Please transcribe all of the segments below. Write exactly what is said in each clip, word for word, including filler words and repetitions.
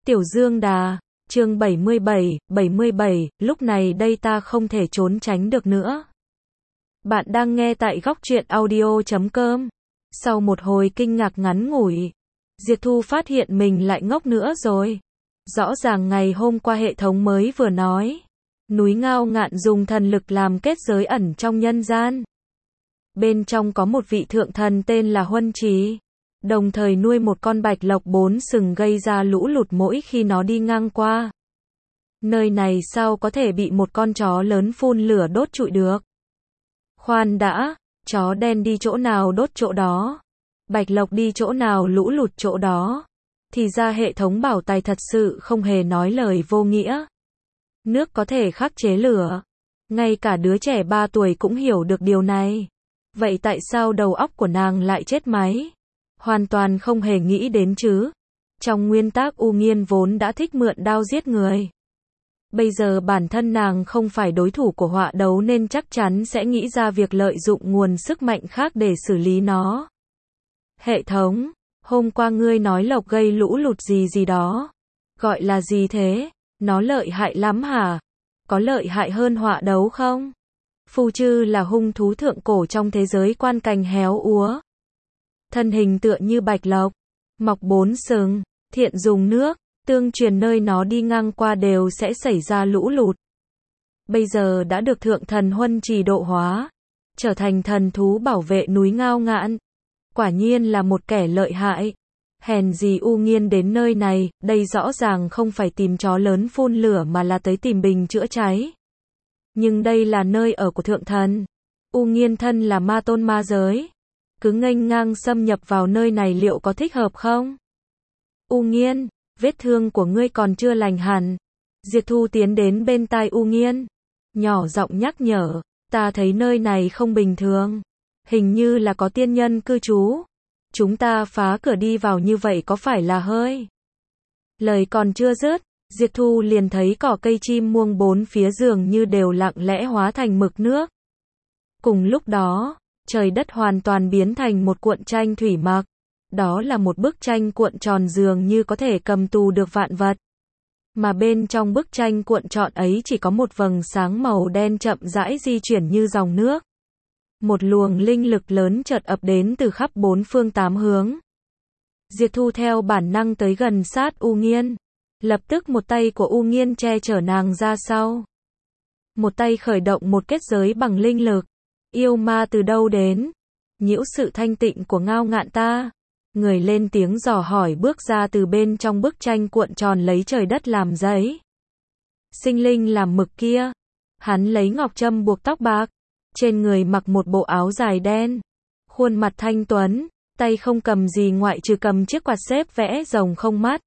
Tiểu Dương Đà, chương bảy mươi bảy, bảy mươi bảy, lúc này đây ta không thể trốn tránh được nữa. Bạn đang nghe tại góc truyện audio chấm com. Sau một hồi kinh ngạc ngắn ngủi, Diệp Thu phát hiện mình lại ngốc nữa rồi. Rõ ràng ngày hôm qua hệ thống mới vừa nói, núi Ngao Ngạn dùng thần lực làm kết giới ẩn trong nhân gian. Bên trong có một vị thượng thần tên là Huân Trì, đồng thời nuôi một con bạch lộc bốn sừng gây ra lũ lụt mỗi khi nó đi ngang qua. Nơi này sao có thể bị một con chó lớn phun lửa đốt trụi được? Khoan đã, chó đen đi chỗ nào đốt chỗ đó, bạch lộc đi chỗ nào lũ lụt chỗ đó. Thì ra hệ thống bảo tài thật sự không hề nói lời vô nghĩa. Nước có thể khắc chế lửa. Ngay cả đứa trẻ ba tuổi cũng hiểu được điều này. Vậy tại sao đầu óc của nàng lại chết máy? Hoàn toàn không hề nghĩ đến chứ. Trong nguyên tắc U Nghiên vốn đã thích mượn đao giết người. Bây giờ bản thân nàng không phải đối thủ của họa đấu nên chắc chắn sẽ nghĩ ra việc lợi dụng nguồn sức mạnh khác để xử lý nó. Hệ thống, hôm qua ngươi nói lộc gây lũ lụt gì gì đó. Gọi là gì thế? Nó lợi hại lắm hả? Có lợi hại hơn họa đấu không? Phù Chư là hung thú thượng cổ trong thế giới quan cảnh héo úa. Thân hình tựa như bạch lộc, mọc bốn sừng, thiện dùng nước, tương truyền nơi nó đi ngang qua đều sẽ xảy ra lũ lụt. Bây giờ đã được thượng thần Huân Trì độ hóa, trở thành thần thú bảo vệ núi Ngao Ngạn. Quả nhiên là một kẻ lợi hại. Hèn gì U Nghiên đến nơi này, đây rõ ràng không phải tìm chó lớn phun lửa mà là tới tìm bình chữa cháy. Nhưng đây là nơi ở của thượng thần. U Nghiên thân là ma tôn ma giới, cứ nghênh ngang xâm nhập vào nơi này liệu có thích hợp không? U Nghiên, vết thương của ngươi còn chưa lành hẳn. Diệp Thu tiến đến bên tai U Nghiên, nhỏ giọng nhắc nhở, ta thấy nơi này không bình thường. Hình như là có tiên nhân cư trú. Chúng ta phá cửa đi vào như vậy có phải là hơi? Lời còn chưa dứt, Diệp Thu liền thấy cỏ cây chim muông bốn phía giường như đều lặng lẽ hóa thành mực nước. Cùng lúc đó, trời đất hoàn toàn biến thành một cuộn tranh thủy mặc. Đó là một bức tranh cuộn tròn dường như có thể cầm tù được vạn vật. Mà bên trong bức tranh cuộn tròn ấy chỉ có một vầng sáng màu đen chậm rãi di chuyển như dòng nước. Một luồng linh lực lớn chợt ập đến từ khắp bốn phương tám hướng. Diệp Thu theo bản năng tới gần sát U Nghiên. Lập tức một tay của U Nghiên che chở nàng ra sau. Một tay khởi động một kết giới bằng linh lực. Yêu ma từ đâu đến? Nhiễu sự thanh tịnh của Ngao Ngạn ta. Người lên tiếng dò hỏi bước ra từ bên trong bức tranh cuộn tròn lấy trời đất làm giấy. Sinh linh làm mực kia. Hắn lấy ngọc trâm buộc tóc bạc. Trên người mặc một bộ áo dài đen. Khuôn mặt thanh tuấn, tay không cầm gì ngoại trừ cầm chiếc quạt xếp vẽ rồng không mắt.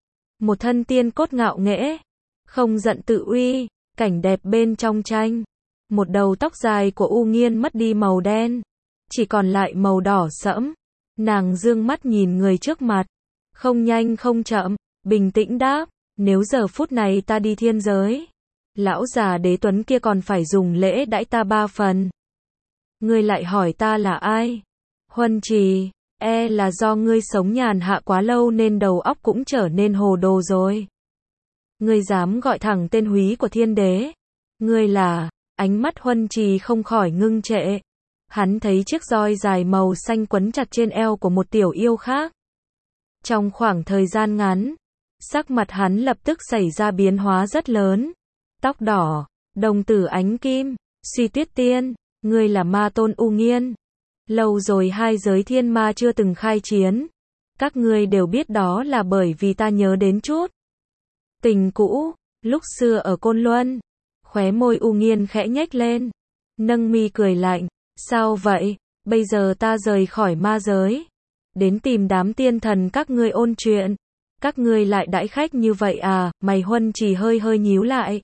Một thân tiên cốt ngạo nghễ, không giận tự uy, cảnh đẹp bên trong tranh. Một đầu tóc dài của U Nghiên mất đi màu đen, chỉ còn lại màu đỏ sẫm. Nàng dương mắt nhìn người trước mặt, không nhanh không chậm, bình tĩnh đáp, nếu giờ phút này ta đi thiên giới, lão già đế tuấn kia còn phải dùng lễ đãi ta ba phần. Ngươi lại hỏi ta là ai? Huân Trì, e là do ngươi sống nhàn hạ quá lâu nên đầu óc cũng trở nên hồ đồ rồi. Ngươi dám gọi thẳng tên húy của thiên đế? Ngươi là... Ánh mắt Huân Trì không khỏi ngưng trệ. Hắn thấy chiếc roi dài màu xanh quấn chặt trên eo của một tiểu yêu khác. Trong khoảng thời gian ngắn, sắc mặt hắn lập tức xảy ra biến hóa rất lớn. Tóc đỏ, đồng tử ánh kim, Suy Tuyết Tiên, ngươi là ma tôn U Nghiên. Lâu rồi hai giới thiên ma chưa từng khai chiến. Các ngươi đều biết đó là bởi vì ta nhớ đến chút tình cũ, lúc xưa ở Côn Luân. Khóe môi U Nghiên khẽ nhếch lên, nâng mi cười lạnh, sao vậy, bây giờ ta rời khỏi ma giới, đến tìm đám tiên thần các ngươi ôn chuyện, các ngươi lại đãi khách như vậy à? Mày Huân Trì hơi hơi nhíu lại,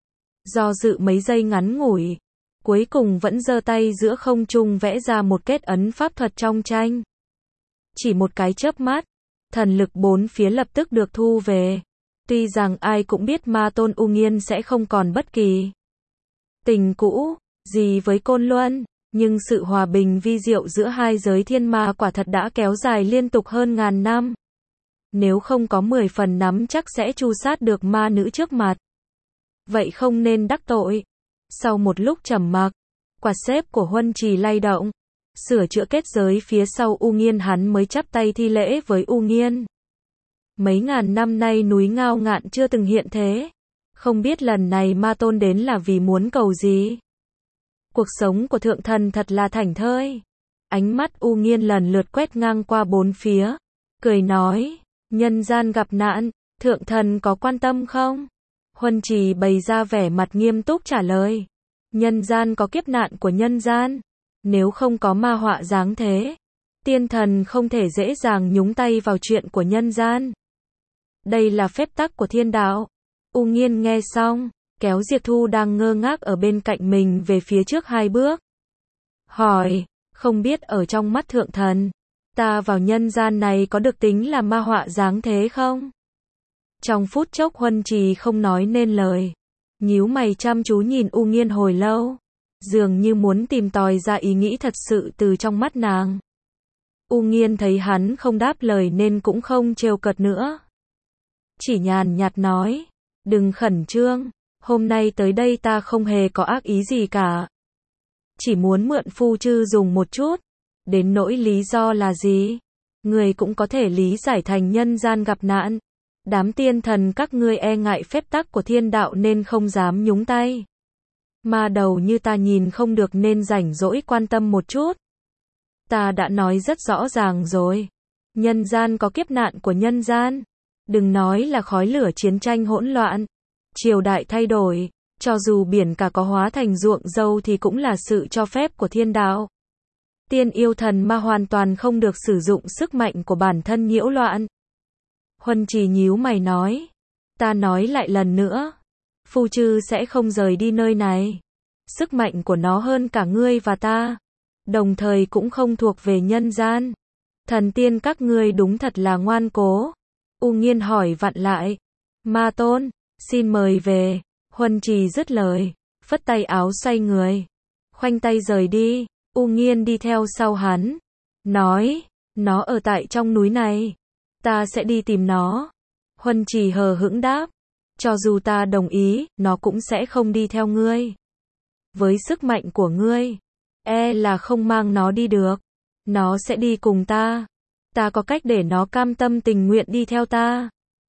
do dự mấy giây ngắn ngủi, cuối cùng vẫn giơ tay giữa không trung vẽ ra một kết ấn pháp thuật trong tranh. Chỉ một cái chớp mắt, thần lực bốn phía lập tức được thu về. Tuy rằng ai cũng biết ma tôn U Nghiên sẽ không còn bất kỳ tình cũ gì với Côn Luân, nhưng sự hòa bình vi diệu giữa hai giới thiên ma quả thật đã kéo dài liên tục hơn ngàn năm. nếu không có mười phần nắm chắc sẽ tru sát được ma nữ trước mặt. Vậy không nên đắc tội. Sau một lúc trầm mặc, quạt xếp của Huân Trì lay động, sửa chữa kết giới phía sau U Nghiên, hắn mới chắp tay thi lễ với U Nghiên. Mấy ngàn năm nay núi Ngao Ngạn chưa từng hiện thế. Không biết lần này ma tôn đến là vì muốn cầu gì? Cuộc sống của thượng thần thật là thảnh thơi. Ánh mắt U Nghiên lần lượt quét ngang qua bốn phía, cười nói, nhân gian gặp nạn, thượng thần có quan tâm không? Huân Trì bày ra vẻ mặt nghiêm túc trả lời, nhân gian có kiếp nạn của nhân gian, nếu không có ma họa giáng thế, tiên thần không thể dễ dàng nhúng tay vào chuyện của nhân gian. Đây là phép tắc của thiên đạo. U Nghiên nghe xong, kéo Diệp Thu đang ngơ ngác ở bên cạnh mình về phía trước hai bước. Hỏi, không biết ở trong mắt thượng thần, ta vào nhân gian này có được tính là ma họa giáng thế không? Trong phút chốc Huân Trì không nói nên lời, nhíu mày chăm chú nhìn U Nghiên hồi lâu, dường như muốn tìm tòi ra ý nghĩ thật sự từ trong mắt nàng. U Nghiên thấy hắn không đáp lời nên cũng không trêu cợt nữa. Chỉ nhàn nhạt nói, đừng khẩn trương, hôm nay tới đây ta không hề có ác ý gì cả. Chỉ muốn mượn phu chư dùng một chút, đến nỗi lý do là gì? Người cũng có thể lý giải thành nhân gian gặp nạn. Đám tiên thần các ngươi e ngại phép tắc của thiên đạo nên không dám nhúng tay. Ma đầu như ta nhìn không được nên rảnh rỗi quan tâm một chút. Ta đã nói rất rõ ràng rồi. Nhân gian có kiếp nạn của nhân gian. Đừng nói là khói lửa chiến tranh hỗn loạn. Triều đại thay đổi. Cho dù biển cả có hóa thành ruộng dâu thì cũng là sự cho phép của thiên đạo. Tiên yêu thần ma hoàn toàn không được sử dụng sức mạnh của bản thân nhiễu loạn. Huân Trì nhíu mày nói. Ta nói lại lần nữa. Phu chư sẽ không rời đi nơi này. Sức mạnh của nó hơn cả ngươi và ta. Đồng thời cũng không thuộc về nhân gian. Thần tiên các ngươi đúng thật là ngoan cố. U Nghiên hỏi vặn lại. Ma tôn, xin mời về. Huân Trì dứt lời, phất tay áo xoay người, khoanh tay rời đi. U Nghiên đi theo sau hắn, nói, nó ở tại trong núi này, ta sẽ đi tìm nó. Huân Trì hờ hững đáp, cho dù ta đồng ý, nó cũng sẽ không đi theo ngươi. Với sức mạnh của ngươi, e là không mang nó đi được. Nó sẽ đi cùng ta. Ta có cách để nó cam tâm tình nguyện đi theo ta.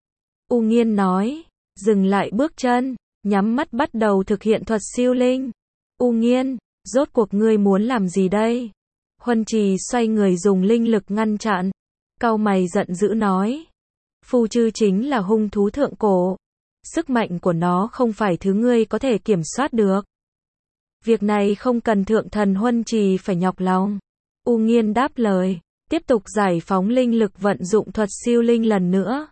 U Nghiên nói, dừng lại bước chân, nhắm mắt bắt đầu thực hiện thuật siêu linh. U Nghiên, rốt cuộc ngươi muốn làm gì đây? Huân Trì xoay người dùng linh lực ngăn chặn. Cau mày giận dữ nói. Phu chư chính là hung thú thượng cổ. Sức mạnh của nó không phải thứ ngươi có thể kiểm soát được. Việc này không cần thượng thần Huân Trì phải nhọc lòng. U Nghiên đáp lời, tiếp tục giải phóng linh lực vận dụng thuật siêu linh lần nữa.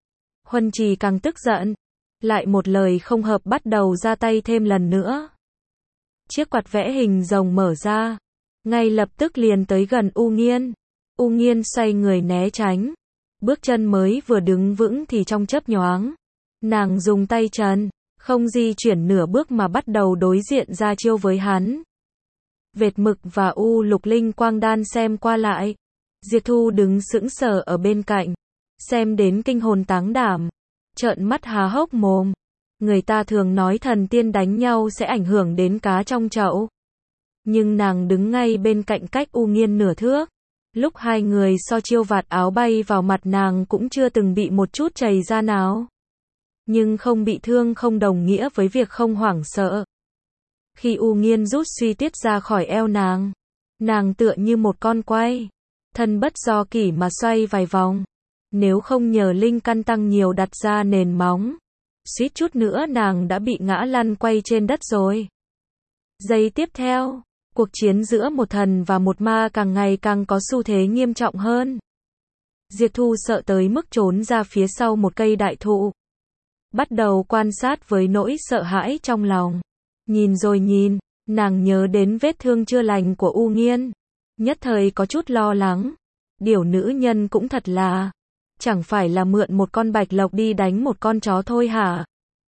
Huân Trì càng tức giận. Lại một lời không hợp bắt đầu ra tay thêm lần nữa. Chiếc quạt vẽ hình rồng mở ra, ngay lập tức liền tới gần U Nghiên. U Nghiên xoay người né tránh. Bước chân mới vừa đứng vững thì trong chớp nhoáng, nàng dùng tay trần, không di chuyển nửa bước mà bắt đầu đối diện ra chiêu với hắn. Vệt mực và u lục linh quang đan xem qua lại. Diệp Thu đứng sững sờ ở bên cạnh, xem đến kinh hồn táng đảm, trợn mắt há hốc mồm. Người ta thường nói thần tiên đánh nhau sẽ ảnh hưởng đến cá trong chậu. Nhưng nàng đứng ngay bên cạnh cách U Nghiên nửa thước. Lúc hai người so chiêu vạt áo bay vào mặt nàng cũng chưa từng bị một chút chảy ra nào. Nhưng không bị thương không đồng nghĩa với việc không hoảng sợ. Khi U Nghiên rút suy tiết ra khỏi eo nàng, nàng tựa như một con quay, thân bất do kỷ mà xoay vài vòng. Nếu không nhờ linh căn tăng nhiều đặt ra nền móng, suýt chút nữa nàng đã bị ngã lăn quay trên đất rồi. Giây tiếp theo, cuộc chiến giữa một thần và một ma càng ngày càng có xu thế nghiêm trọng hơn. Diệp Thu sợ tới mức trốn ra phía sau một cây đại thụ. Bắt đầu quan sát với nỗi sợ hãi trong lòng. Nhìn rồi nhìn, nàng nhớ đến vết thương chưa lành của U Nghiên. Nhất thời có chút lo lắng. Điều nữ nhân cũng thật là, chẳng phải là mượn một con bạch lộc đi đánh một con chó thôi hả?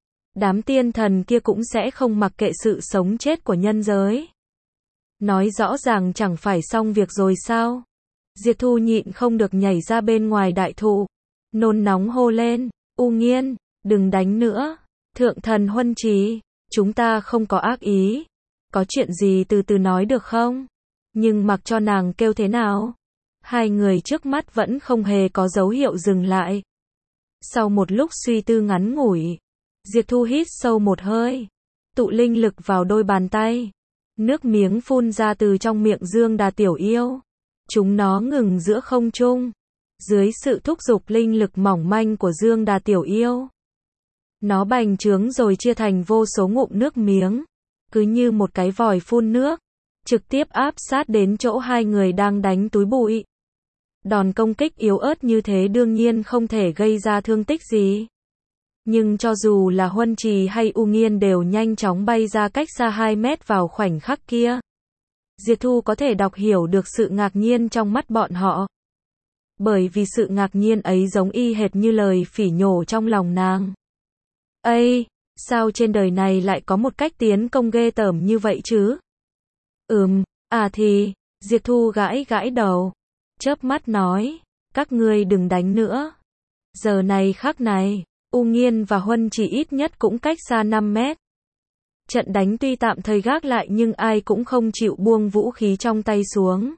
Đám tiên thần kia cũng sẽ không mặc kệ sự sống chết của nhân giới. Nói rõ ràng chẳng phải xong việc rồi sao? Diệp Thu nhịn không được nhảy ra bên ngoài đại thụ. nôn nóng hô lên, U Nghiên, đừng đánh nữa. Thượng thần Huân Trì, chúng ta không có ác ý. Có chuyện gì từ từ nói được không? Nhưng mặc cho nàng kêu thế nào? Hai người trước mắt vẫn không hề có dấu hiệu dừng lại. Sau một lúc suy tư ngắn ngủi, Diệp Thu hít sâu một hơi, tụ linh lực vào đôi bàn tay. Nước miếng phun ra từ trong miệng Dương Đà tiểu yêu. Chúng nó ngừng giữa không trung. Dưới sự thúc giục linh lực mỏng manh của Dương Đà tiểu yêu, nó bành trướng rồi chia thành vô số ngụm nước miếng, cứ như một cái vòi phun nước, trực tiếp áp sát đến chỗ hai người đang đánh túi bụi. Đòn công kích yếu ớt như thế đương nhiên không thể gây ra thương tích gì. Nhưng cho dù là Huân Trì hay U Nghiên đều nhanh chóng bay ra cách xa hai mét vào khoảnh khắc kia. Diệp Thu có thể đọc hiểu được sự ngạc nhiên trong mắt bọn họ. Bởi vì sự ngạc nhiên ấy giống y hệt như lời phỉ nhổ trong lòng nàng. Ây, sao trên đời này lại có một cách tiến công ghê tởm như vậy chứ? Ừm, à thì, Diệp Thu gãi gãi đầu, chớp mắt nói, các ngươi đừng đánh nữa. Giờ này khắc này, U Nghiên và Huân Trì ít nhất cũng cách xa năm mét. Trận đánh tuy tạm thời gác lại nhưng ai cũng không chịu buông vũ khí trong tay xuống.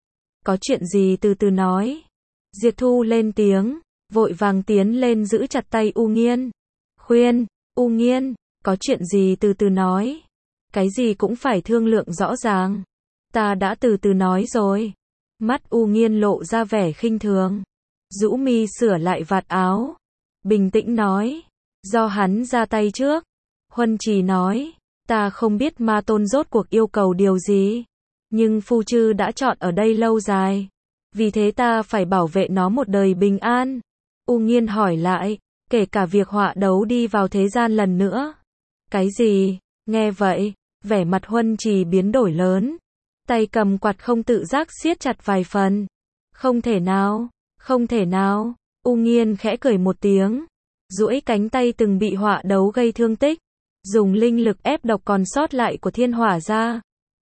Có chuyện gì từ từ nói. Diệp Thu lên tiếng, vội vàng tiến lên giữ chặt tay U Nghiên. Khuyên, U Nghiên, có chuyện gì từ từ nói. Cái gì cũng phải thương lượng rõ ràng. Ta đã từ từ nói rồi. Mắt U Nghiên lộ ra vẻ khinh thường. Rũ mi sửa lại vạt áo. Bình tĩnh nói. Do hắn ra tay trước. Huân Trì nói. Ta không biết ma tôn rốt cuộc yêu cầu điều gì. Nhưng Phu Chư đã chọn ở đây lâu dài. Vì thế ta phải bảo vệ nó một đời bình an. U Nghiên hỏi lại. Kể cả việc họa đấu đi vào thế gian lần nữa. Cái gì? Nghe vậy, vẻ mặt Huân Trì biến đổi lớn. Tay cầm quạt không tự giác siết chặt vài phần. Không thể nào, không thể nào. U Nghiên khẽ cười một tiếng. Duỗi cánh tay từng bị họa đấu gây thương tích. Dùng linh lực ép độc còn sót lại của thiên hỏa ra.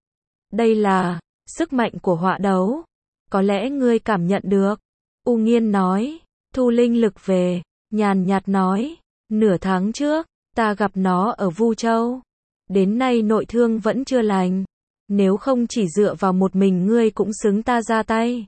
Đây là sức mạnh của họa đấu. Có lẽ ngươi cảm nhận được. U Nghiên nói. Thu linh lực về. Nhàn nhạt nói. Nửa tháng trước, ta gặp nó ở Vu Châu. Đến nay nội thương vẫn chưa lành. Nếu không chỉ dựa vào một mình ngươi cũng xứng ta ra tay.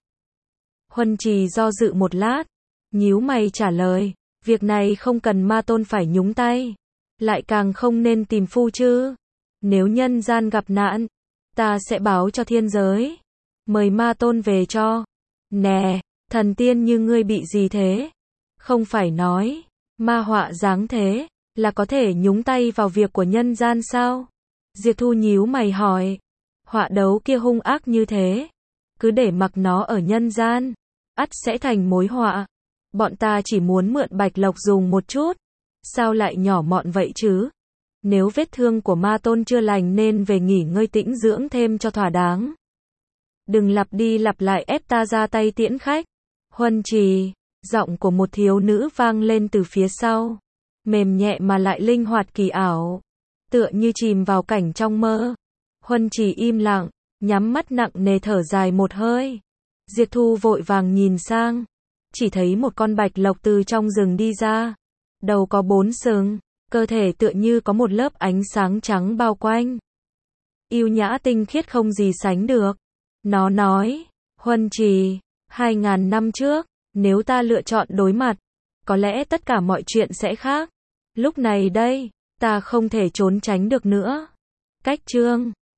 Huân Trì do dự một lát. Nhíu mày trả lời. Việc này không cần ma tôn phải nhúng tay. Lại càng không nên tìm Phu Chư. Nếu nhân gian gặp nạn, ta sẽ báo cho thiên giới. Mời ma tôn về cho. Nè, thần tiên như ngươi bị gì thế? Không phải nói, ma họa dáng thế, là có thể nhúng tay vào việc của nhân gian sao? Diệp Thu nhíu mày hỏi. Họa đấu kia hung ác như thế. Cứ để mặc nó ở nhân gian, ắt sẽ thành mối họa. Bọn ta chỉ muốn mượn Bạch Lộc dùng một chút. Sao lại nhỏ mọn vậy chứ? Nếu vết thương của ma tôn chưa lành nên về nghỉ ngơi tĩnh dưỡng thêm cho thỏa đáng. Đừng lặp đi lặp lại ép ta ra tay tiễn khách. Huân Trì, giọng của một thiếu nữ vang lên từ phía sau. Mềm nhẹ mà lại linh hoạt kỳ ảo. Tựa như chìm vào cảnh trong mơ. Huân Trì im lặng, nhắm mắt nặng nề thở dài một hơi. Diệp Thu vội vàng nhìn sang. Chỉ thấy một con bạch lộc từ trong rừng đi ra. Đầu có bốn sừng, cơ thể tựa như có một lớp ánh sáng trắng bao quanh. Yêu nhã tinh khiết không gì sánh được. Nó nói, Huân Trì, hai ngàn năm trước, nếu ta lựa chọn đối mặt, có lẽ tất cả mọi chuyện sẽ khác. Lúc này đây, ta không thể trốn tránh được nữa. Cách chương